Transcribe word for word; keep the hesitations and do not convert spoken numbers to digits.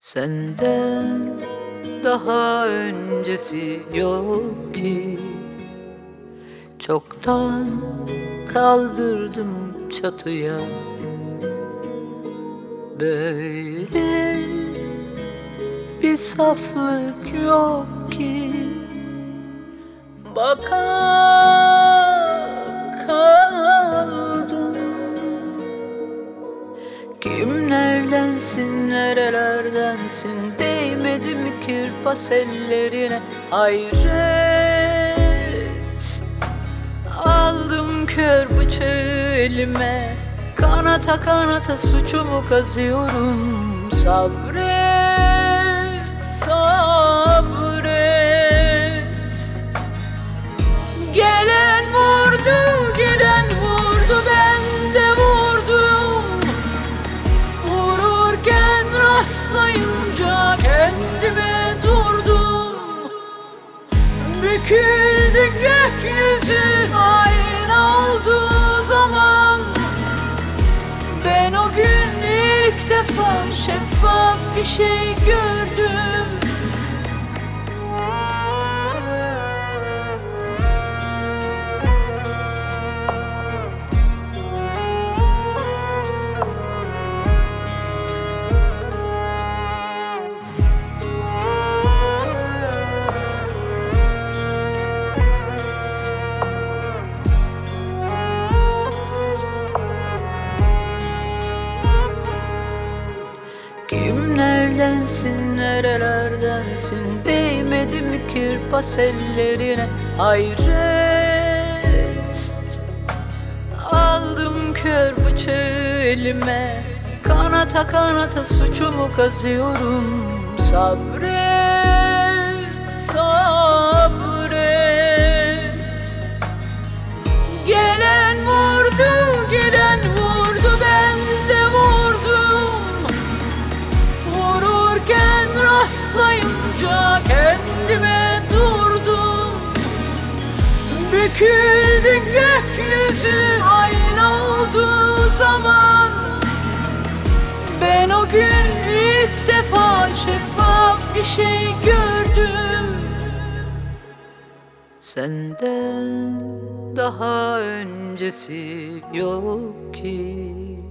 Senden daha öncesi yok ki. Çoktan kaldırdım çatıya. Böyle bir saflık yok ki. Baka kaldım. Kimlerdensin, nerelerdensin? Değmedim kirpas ellerine. Hayret, aldım kör bıçağı elime. Kanata kanata suçumu kazıyorum. Sabret, sabret. Gelen vurdu, gelen vurdu, ben de vurdum. Vururken rastlayınca kendime durdum. Büküldü gökyüzü, ayna olduğu zaman. Ben o gün ilk defa şeffaf bir şey gördüm. Kimlerdensin, nerelerdensin? Değmedim kirpas ellerine. Hayret, aldım kör bıçağı elime. Kanata kanata suçumu kazıyorum. Sabret, sabret. Gelen vurdu, gelen vurdu, ben de vurdum. Vururken rastlayınca kendime durdum. Büküldü gökyüzü, ayna olduğu zaman. Ben o gün ilk defa şeffaf bir şey gördüm. Senden daha öncesi yok ki.